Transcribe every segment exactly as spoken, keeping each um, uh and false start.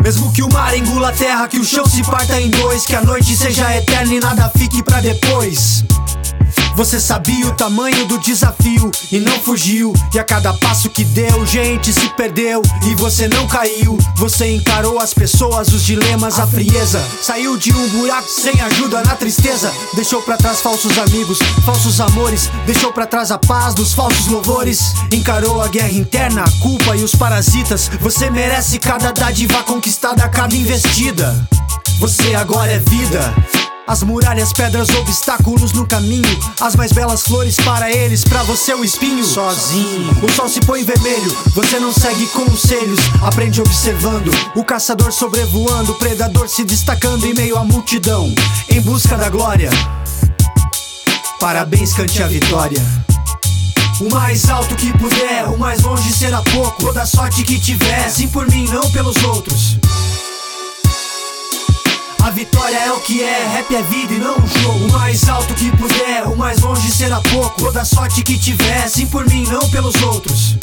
Mesmo que o mar engula a terra, que o chão se parta em dois, que a noite seja eterna e nada fique pra depois. Você sabia o tamanho do desafio e não fugiu, e a cada passo que deu, gente, se perdeu e você não caiu. Você encarou as pessoas, os dilemas, a frieza. Saiu de um buraco sem ajuda na tristeza. Deixou pra trás falsos amigos, falsos amores. Deixou pra trás a paz dos falsos louvores. Encarou a guerra interna, a culpa e os parasitas. Você merece cada dádiva conquistada, cada investida. Você agora é vida. As muralhas, pedras, obstáculos no caminho. As mais belas flores para eles, pra você o espinho. Sozinho, o sol se põe vermelho. Você não segue conselhos, aprende observando. O caçador sobrevoando, o predador se destacando em meio à multidão, em busca da glória. Parabéns, cante a vitória. O mais alto que puder, o mais longe será pouco. Toda sorte que tiver, sim por mim, não pelos outros. A vitória é o que é, rap é vida e não um jogo. O mais alto que puder, o mais longe será pouco. Toda sorte que tiver, sim por mim, não pelos outros.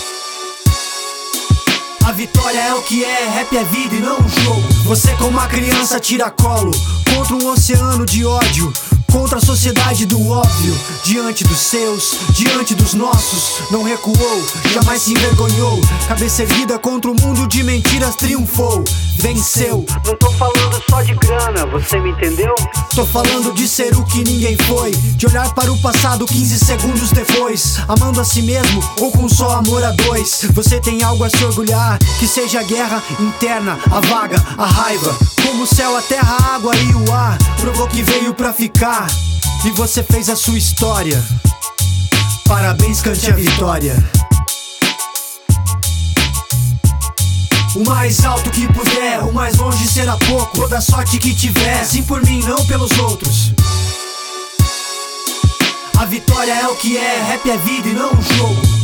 A vitória é o que é, rap é vida e não um jogo. Você como uma criança tira colo contra um oceano de ódio, contra a sociedade do óbvio. Diante dos seus, diante dos nossos, não recuou, jamais se envergonhou. Cabeça erguida contra o mundo de mentiras triunfou, venceu. Não tô falando só de grana, você me entendeu? Tô falando de ser o que ninguém foi, de olhar para o passado quinze segundos depois, amando a si mesmo ou com só amor a dois. Você tem algo a se orgulhar, que seja a guerra interna, a vaga, a raiva. Como o céu, a terra, a água e o ar, provou que veio pra ficar. E você fez a sua história. Parabéns, cante a vitória. O mais alto que puder, o mais longe será pouco. Toda sorte que tiver, sim por mim, não pelos outros. A vitória é o que é, rap é vida e não um jogo.